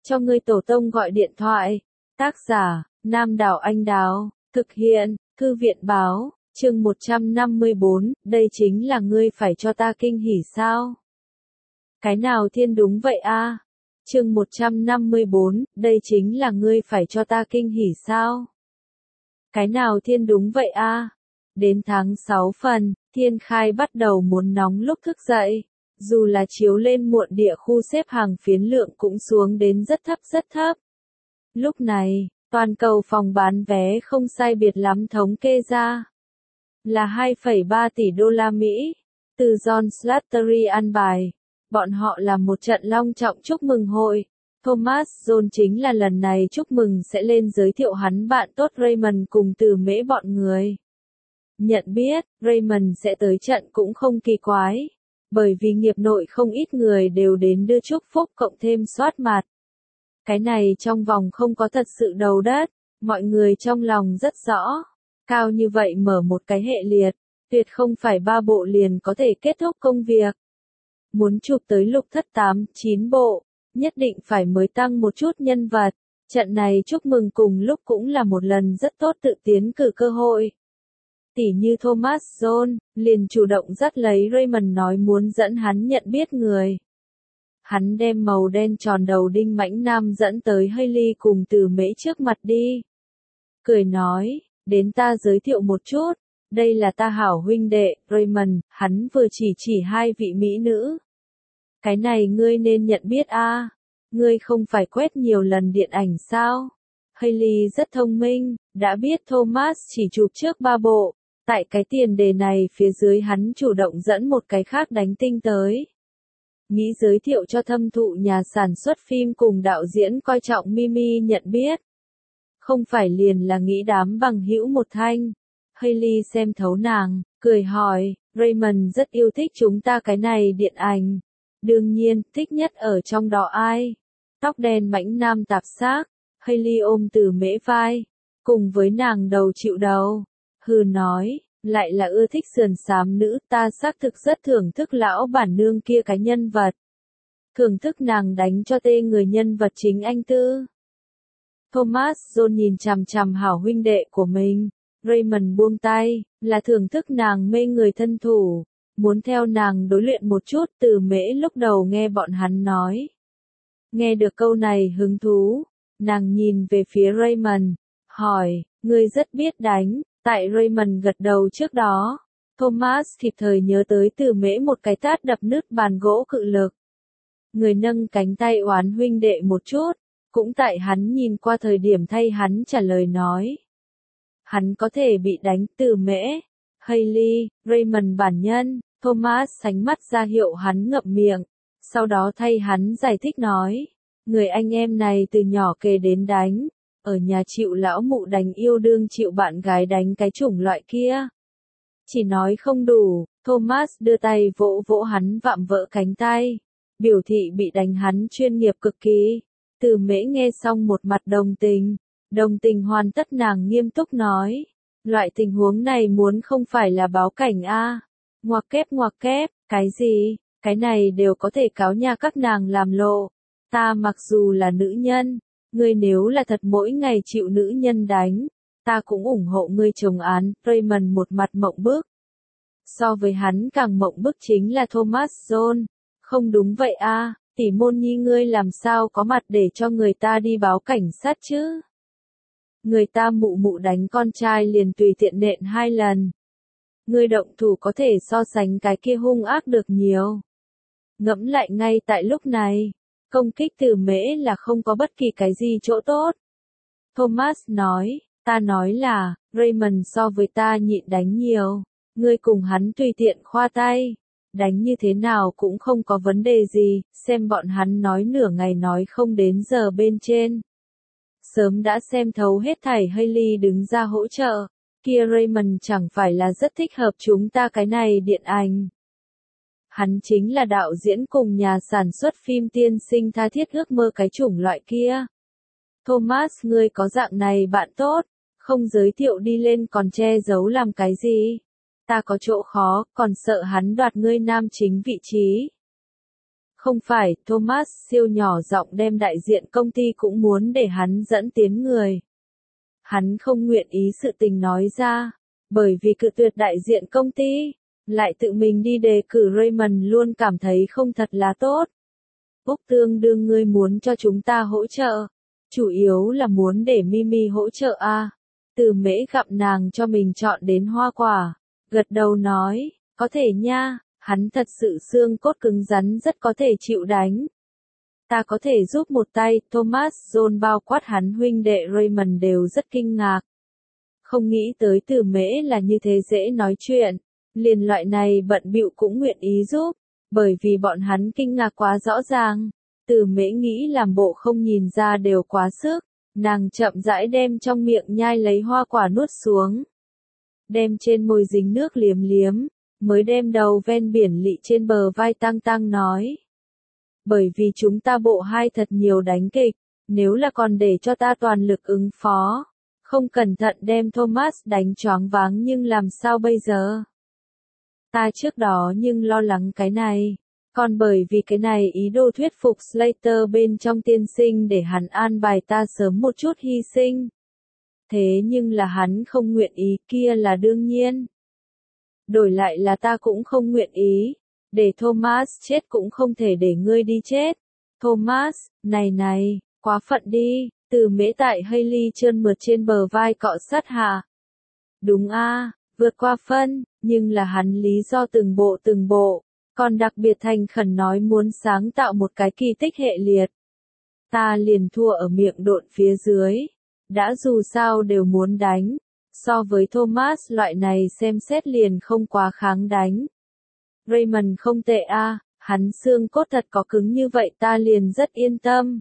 cho ngươi tổ tông gọi điện thoại. Tác giả, Nam Đảo Anh Đào, thực hiện, Thư viện Báo, chương 154, đây chính là ngươi phải cho ta kinh hỉ sao? Cái nào thiên đúng vậy a? Chương 154, đây chính là ngươi phải cho ta kinh hỉ sao? Cái nào thiên đúng vậy a? Đến tháng 6 phần, thiên khai bắt đầu muốn nóng lúc thức dậy. Dù là chiếu lên muộn địa khu xếp hàng phiến lượng cũng xuống đến rất thấp. Lúc này, toàn cầu phòng bán vé không sai biệt lắm thống kê ra là 2,3 tỷ đô la Mỹ. Từ John Slattery an bài, bọn họ làm một trận long trọng chúc mừng hội. Thomas John chính là lần này chúc mừng sẽ lên giới thiệu hắn bạn tốt Raymond cùng Từ Mễ bọn người. Nhận biết, Raymond sẽ tới trận cũng không kỳ quái, bởi vì nghiệp nội không ít người đều đến đưa chúc phúc cộng thêm soát mặt. Cái này trong vòng không có thật sự đầu đất, mọi người trong lòng rất rõ. Cao như vậy mở một cái hệ liệt, tuyệt không phải 3 bộ liền có thể kết thúc công việc. Muốn chụp tới lục thất 8, 9 bộ, nhất định phải mới tăng một chút nhân vật. Trận này chúc mừng cùng lúc cũng là một lần rất tốt tự tiến cử cơ hội. Tỉ như Thomas John, liền chủ động dắt lấy Raymond nói muốn dẫn hắn nhận biết người. Hắn đem màu đen tròn đầu đinh mãnh nam dẫn tới Hailey cùng Từ Mễ trước mặt đi. Cười nói, đến ta giới thiệu một chút, đây là ta hảo huynh đệ, Raymond, hắn vừa chỉ 2 vị mỹ nữ. Cái này ngươi nên nhận biết a, ngươi không phải quét nhiều lần điện ảnh sao? Hailey rất thông minh, đã biết Thomas chỉ chụp trước 3 bộ. Tại cái tiền đề này phía dưới hắn chủ động dẫn một cái khác đánh tinh tới. Nghĩ giới thiệu cho thâm thụ nhà sản xuất phim cùng đạo diễn coi trọng Mimi nhận biết. Không phải liền là nghĩ đám bằng hữu một thanh. Hailey xem thấu nàng, cười hỏi, Raymond rất yêu thích chúng ta cái này điện ảnh. Đương nhiên, thích nhất ở trong đó ai? Tóc đen mãnh nam tạp xác, Hailey ôm Từ Mễ vai, cùng với nàng đầu chịu đầu. Hừ nói, lại là ưa thích sườn xám nữ, ta xác thực rất thưởng thức lão bản nương kia cái nhân vật. Thưởng thức nàng đánh cho tê người nhân vật chính anh Tư. Thomas John nhìn chằm chằm hảo huynh đệ của mình, Raymond buông tay, là thưởng thức nàng mê người thân thủ, muốn theo nàng đối luyện một chút. Từ Mễ lúc đầu nghe bọn hắn nói. Nghe được câu này hứng thú, nàng nhìn về phía Raymond, hỏi, ngươi rất biết đánh. Tại Raymond gật đầu trước đó, Thomas kịp thời nhớ tới Từ Mễ một cái tát đập nứt bàn gỗ cự lực. Người nâng cánh tay oán huynh đệ một chút, cũng tại hắn nhìn qua thời điểm thay hắn trả lời nói. Hắn có thể bị đánh. Từ Mễ, Hailey, Raymond bản nhân, Thomas sánh mắt ra hiệu hắn ngậm miệng, sau đó thay hắn giải thích nói. Người anh em này từ nhỏ kề đến đánh. Ở nhà chịu lão mụ đánh yêu đương chịu bạn gái đánh cái chủng loại kia. Chỉ nói không đủ, Thomas đưa tay vỗ vỗ hắn vạm vỡ cánh tay. Biểu thị bị đánh hắn chuyên nghiệp cực kỳ. Từ Mễ nghe xong một mặt đồng tình. Đồng tình hoàn tất nàng nghiêm túc nói. Loại tình huống này muốn không phải là báo cảnh a. Ngoặc kép, cái gì, cái này đều có thể cáo nhà các nàng làm lộ. Ta mặc dù là nữ nhân. Ngươi nếu là thật mỗi ngày chịu nữ nhân đánh, ta cũng ủng hộ ngươi chồng án. Raymond một mặt mộng bức. So với hắn càng mộng bức chính là Thomas John. Không đúng vậy a, tỷ môn nhi ngươi làm sao có mặt để cho người ta đi báo cảnh sát chứ? Người ta mụ đánh con trai liền tùy tiện nện 2 lần. Ngươi động thủ có thể so sánh cái kia hung ác được nhiều. Ngẫm lại ngay tại lúc này. Công kích Từ Mễ là không có bất kỳ cái gì chỗ tốt. Thomas nói, ta nói là, Raymond so với ta nhịn đánh nhiều. Ngươi cùng hắn tùy tiện khoa tay. Đánh như thế nào cũng không có vấn đề gì, xem bọn hắn nói nửa ngày nói không đến giờ bên trên. Sớm đã xem thấu hết thảy. Hailey đứng ra hỗ trợ. Kia Raymond chẳng phải là rất thích hợp chúng ta cái này điện ảnh. Hắn chính là đạo diễn cùng nhà sản xuất phim tiên sinh tha thiết ước mơ cái chủng loại kia. Thomas, ngươi có dạng này bạn tốt, không giới thiệu đi lên còn che giấu làm cái gì? Ta có chỗ khó, còn sợ hắn đoạt ngươi nam chính vị trí. Không phải, Thomas siêu nhỏ giọng đem đại diện công ty cũng muốn để hắn dẫn tiến người. Hắn không nguyện ý sự tình nói ra, bởi vì cự tuyệt đại diện công ty, lại tự mình đi đề cử Raymond luôn cảm thấy không thật là tốt. Úc tương đương ngươi muốn cho chúng ta hỗ trợ, chủ yếu là muốn để Mimi hỗ trợ à. Từ Mễ gặp nàng cho mình chọn đến hoa quả, gật đầu nói, có thể nha, hắn thật sự xương cốt cứng rắn rất có thể chịu đánh. Ta có thể giúp một tay, Thomas, John bao quát hắn huynh đệ Raymond đều rất kinh ngạc. Không nghĩ tới Từ Mễ là như thế dễ nói chuyện, liền loại này bận bịu cũng nguyện ý giúp, bởi vì bọn hắn kinh ngạc quá rõ ràng. Từ Mễ nghĩ làm bộ không nhìn ra đều quá sức, nàng chậm rãi đem trong miệng nhai lấy hoa quả nuốt xuống. Đem trên môi dính nước liếm liếm, mới đem đầu ven biển lị trên bờ vai tăng tăng nói. Bởi vì chúng ta bộ hai thật nhiều đánh kịch, nếu là còn để cho ta toàn lực ứng phó, không cẩn thận đem Thomas đánh choáng váng nhưng làm sao bây giờ? Ta trước đó nhưng lo lắng cái này, còn bởi vì cái này ý đồ thuyết phục Slater bên trong tiên sinh để hắn an bài ta sớm một chút hy sinh. Thế nhưng là hắn không nguyện ý kia là đương nhiên. Đổi lại là ta cũng không nguyện ý, để Thomas chết cũng không thể để ngươi đi chết. Thomas, này, quá phận đi, Từ Mễ tại Hailey trơn mượt trên bờ vai cọ sát hạ. Đúng a, vượt qua phân, nhưng là hắn lý do từng bộ, còn đặc biệt thành khẩn nói muốn sáng tạo một cái kỳ tích hệ liệt. Ta liền thua ở miệng độn phía dưới, đã dù sao đều muốn đánh, so với Thomas loại này xem xét liền không quá kháng đánh. Raymond không tệ a, hắn xương cốt thật có cứng như vậy ta liền rất yên tâm.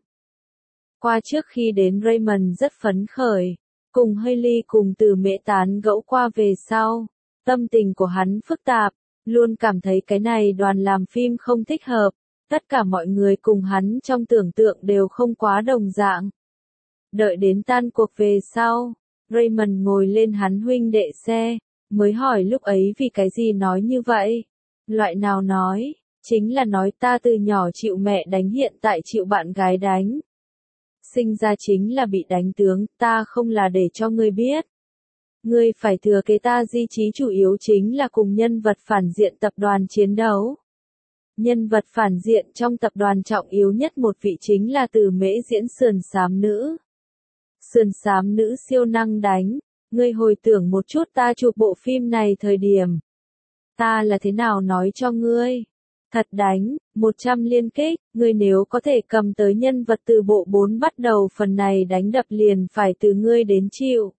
Qua trước khi đến Raymond rất phấn khởi, cùng Hailey cùng Từ Mễ tán gẫu qua về sau, tâm tình của hắn phức tạp, luôn cảm thấy cái này đoàn làm phim không thích hợp, tất cả mọi người cùng hắn trong tưởng tượng đều không quá đồng dạng. Đợi đến tan cuộc về sau, Raymond ngồi lên hắn huynh đệ xe, mới hỏi lúc ấy vì cái gì nói như vậy. Loại nào nói, chính là nói ta từ nhỏ chịu mẹ đánh hiện tại chịu bạn gái đánh. Sinh ra chính là bị đánh tướng, ta không là để cho ngươi biết. Ngươi phải thừa kế ta di chí chủ yếu chính là cùng nhân vật phản diện tập đoàn chiến đấu. Nhân vật phản diện trong tập đoàn trọng yếu nhất một vị chính là Từ Mễ diễn sườn xám nữ. Sườn xám nữ siêu năng đánh, ngươi hồi tưởng một chút ta chụp bộ phim này thời điểm. Ta là thế nào nói cho ngươi? Thật đánh, 100 liên kích, ngươi nếu có thể cầm tới nhân vật từ bộ 4 bắt đầu phần này đánh đập liền phải từ ngươi đến chịu.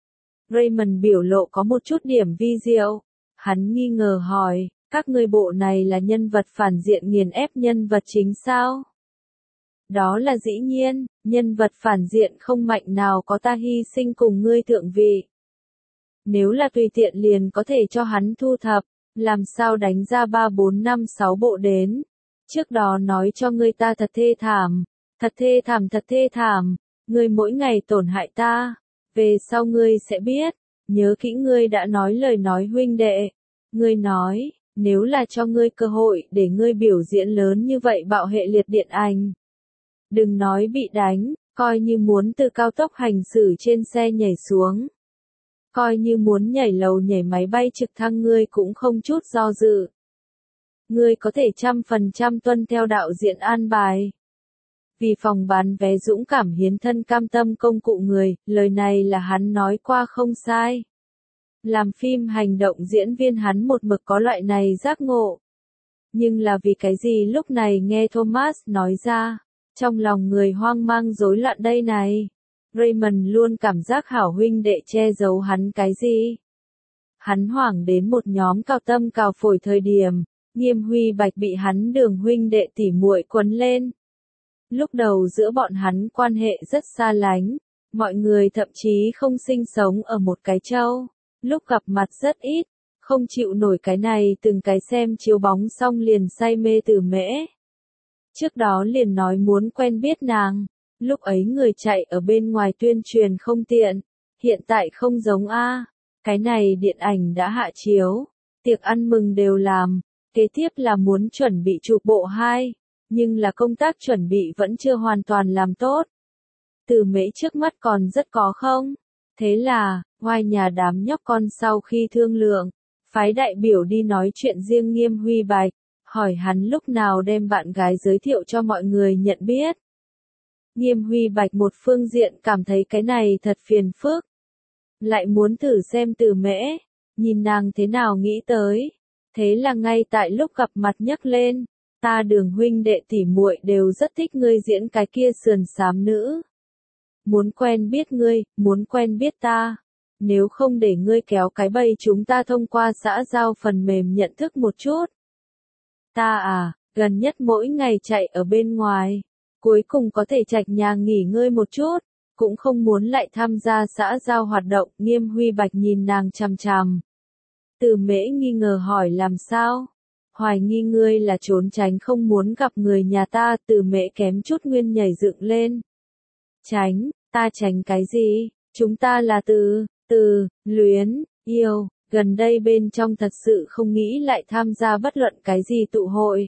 Raymond biểu lộ có một chút điểm vi diệu. Hắn nghi ngờ hỏi, các ngươi bộ này là nhân vật phản diện nghiền ép nhân vật chính sao? Đó là dĩ nhiên, nhân vật phản diện không mạnh nào có ta hy sinh cùng ngươi thượng vị. Nếu là tùy tiện liền có thể cho hắn thu thập, làm sao đánh ra 3 4 5 6 bộ đến. Trước đó nói cho ngươi ta thật thê thảm, thật thê thảm, ngươi mỗi ngày tổn hại ta. Về sau ngươi sẽ biết, nhớ kỹ ngươi đã nói lời nói huynh đệ. Ngươi nói, nếu là cho ngươi cơ hội để ngươi biểu diễn lớn như vậy bạo hệ liệt điện ảnh. Đừng nói bị đánh, coi như muốn từ cao tốc hành xử trên xe nhảy xuống. Coi như muốn nhảy lầu nhảy máy bay trực thăng ngươi cũng không chút do dự. Ngươi có thể 100% tuân theo đạo diễn an bài. Vì phòng bán vé dũng cảm hiến thân cam tâm công cụ người, lời này là hắn nói qua không sai. Làm phim hành động diễn viên hắn một mực có loại này giác ngộ. Nhưng là vì cái gì lúc này nghe Thomas nói ra, trong lòng người hoang mang rối loạn đây này. Raymond luôn cảm giác hảo huynh đệ che giấu hắn cái gì. Hắn hoảng đến một nhóm cao tâm cào phổi thời điểm, Nghiêm Huy Bạch bị hắn Đường huynh đệ tỉ muội quấn lên. Lúc đầu giữa bọn hắn quan hệ rất xa lánh, mọi người thậm chí không sinh sống ở một cái châu, lúc gặp mặt rất ít, không chịu nổi cái này từng cái xem chiếu bóng xong liền say mê Từ Mễ. Trước đó liền nói muốn quen biết nàng, lúc ấy người chạy ở bên ngoài tuyên truyền không tiện, hiện tại không giống a, cái này điện ảnh đã hạ chiếu, tiệc ăn mừng đều làm, kế tiếp là muốn chuẩn bị chụp bộ 2. nhưng là công tác chuẩn bị vẫn chưa hoàn toàn làm tốt. Từ Mễ trước mắt còn rất có không? Thế là, ngoài nhà đám nhóc con sau khi thương lượng, phái đại biểu đi nói chuyện riêng Nghiêm Huy Bạch, hỏi hắn lúc nào đem bạn gái giới thiệu cho mọi người nhận biết. Nghiêm Huy Bạch một phương diện cảm thấy cái này thật phiền phức. Lại muốn thử xem Từ Mễ, nhìn nàng thế nào nghĩ tới. Thế là ngay tại lúc gặp mặt nhắc lên, ta Đường huynh đệ tỉ muội đều rất thích ngươi diễn cái kia sườn xám nữ. Muốn quen biết ngươi, muốn quen biết ta. Nếu không để ngươi kéo cái bầy chúng ta thông qua xã giao phần mềm nhận thức một chút. Ta à, gần nhất mỗi ngày chạy ở bên ngoài. Cuối cùng có thể trạch nhà nghỉ ngơi một chút. Cũng không muốn lại tham gia xã giao hoạt động. Nghiêm Huy Bạch nhìn nàng chằm chằm. Từ Mễ nghi ngờ hỏi làm sao? Hoài nghi ngươi là trốn tránh không muốn gặp người nhà ta. Từ Mễ kém chút nguyên nhảy dựng lên. Tránh, ta tránh cái gì? Chúng ta là luyến, yêu. Gần đây bên trong thật sự không nghĩ lại tham gia bất luận cái gì tụ hội.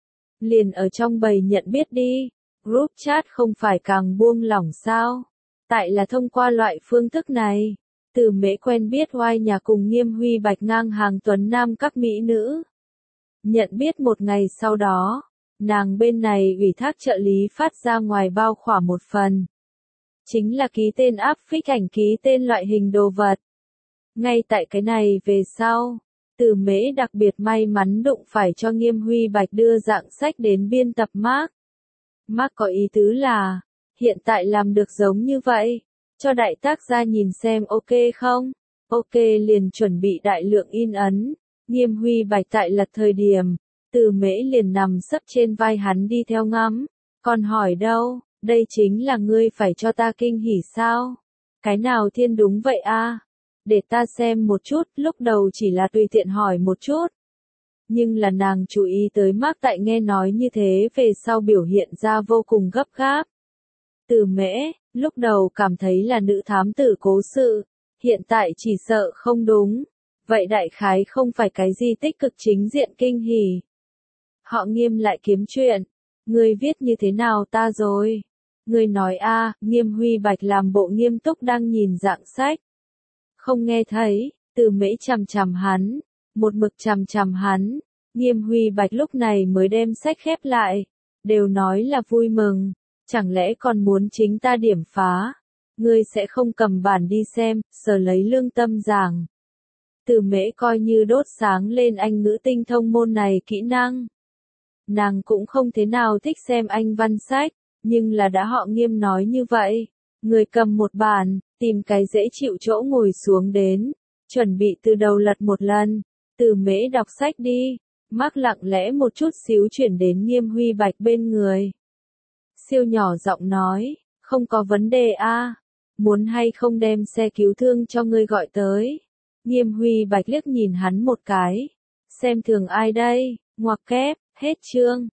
Liền ở trong bầy nhận biết đi. Group chat không phải càng buông lỏng sao? Tại là thông qua loại phương thức này. Từ Mễ quen biết oai nhà cùng Nghiêm Huy Bạch ngang hàng tuấn nam các mỹ nữ. Nhận biết một ngày sau đó, nàng bên này ủy thác trợ lý phát ra ngoài bao khỏa một phần. Chính là ký tên áp phích ảnh ký tên loại hình đồ vật. Ngay tại cái này về sau, Từ Mễ đặc biệt may mắn đụng phải cho Nghiêm Huy Bạch đưa dạng sách đến biên tập Mark. Mark có ý tứ là, hiện tại làm được giống như vậy, cho đại tác gia nhìn xem ok không? Ok liền chuẩn bị đại lượng in ấn. Nghiêm Huy Bạch tại lật thời điểm, Từ Mễ liền nằm sấp trên vai hắn đi theo ngắm. Còn hỏi đâu, đây chính là ngươi phải cho ta kinh hỉ sao? Cái nào thiên đúng vậy a? Để ta xem một chút, lúc đầu chỉ là tùy tiện hỏi một chút. Nhưng là nàng chú ý tới Mark tại nghe nói như thế về sau biểu hiện ra vô cùng gấp gáp. Từ Mễ, lúc đầu cảm thấy là nữ thám tử cố sự, hiện tại chỉ sợ không đúng. Vậy đại khái không phải cái gì tích cực chính diện kinh hỉ. Họ Nghiêm lại kiếm chuyện. Ngươi viết như thế nào ta rồi? Ngươi nói a, Nghiêm Huy Bạch làm bộ nghiêm túc đang nhìn dạng sách. Không nghe thấy, Từ Mễ chằm chằm hắn, một mực chằm chằm hắn. Nghiêm Huy Bạch lúc này mới đem sách khép lại. Đều nói là vui mừng, chẳng lẽ còn muốn chính ta điểm phá? Ngươi sẽ không cầm bản đi xem, sờ lấy lương tâm giảng. Từ Mễ coi như đốt sáng lên Anh ngữ tinh thông môn này kỹ năng. Nàng cũng không thế nào thích xem Anh văn sách, nhưng là đã họ Nghiêm nói như vậy. Người cầm một bản, tìm cái dễ chịu chỗ ngồi xuống đến, chuẩn bị từ đầu lật một lần. Từ Mễ đọc sách đi. Mark lặng lẽ một chút xíu chuyển đến Nghiêm Huy Bạch bên người. Siêu nhỏ giọng nói, không có vấn đề a, muốn hay không đem xe cứu thương cho ngươi gọi tới. Nghiêm Huy Bạch liếc nhìn hắn một cái. Xem thường ai đây, ngoặc kép, hết chương.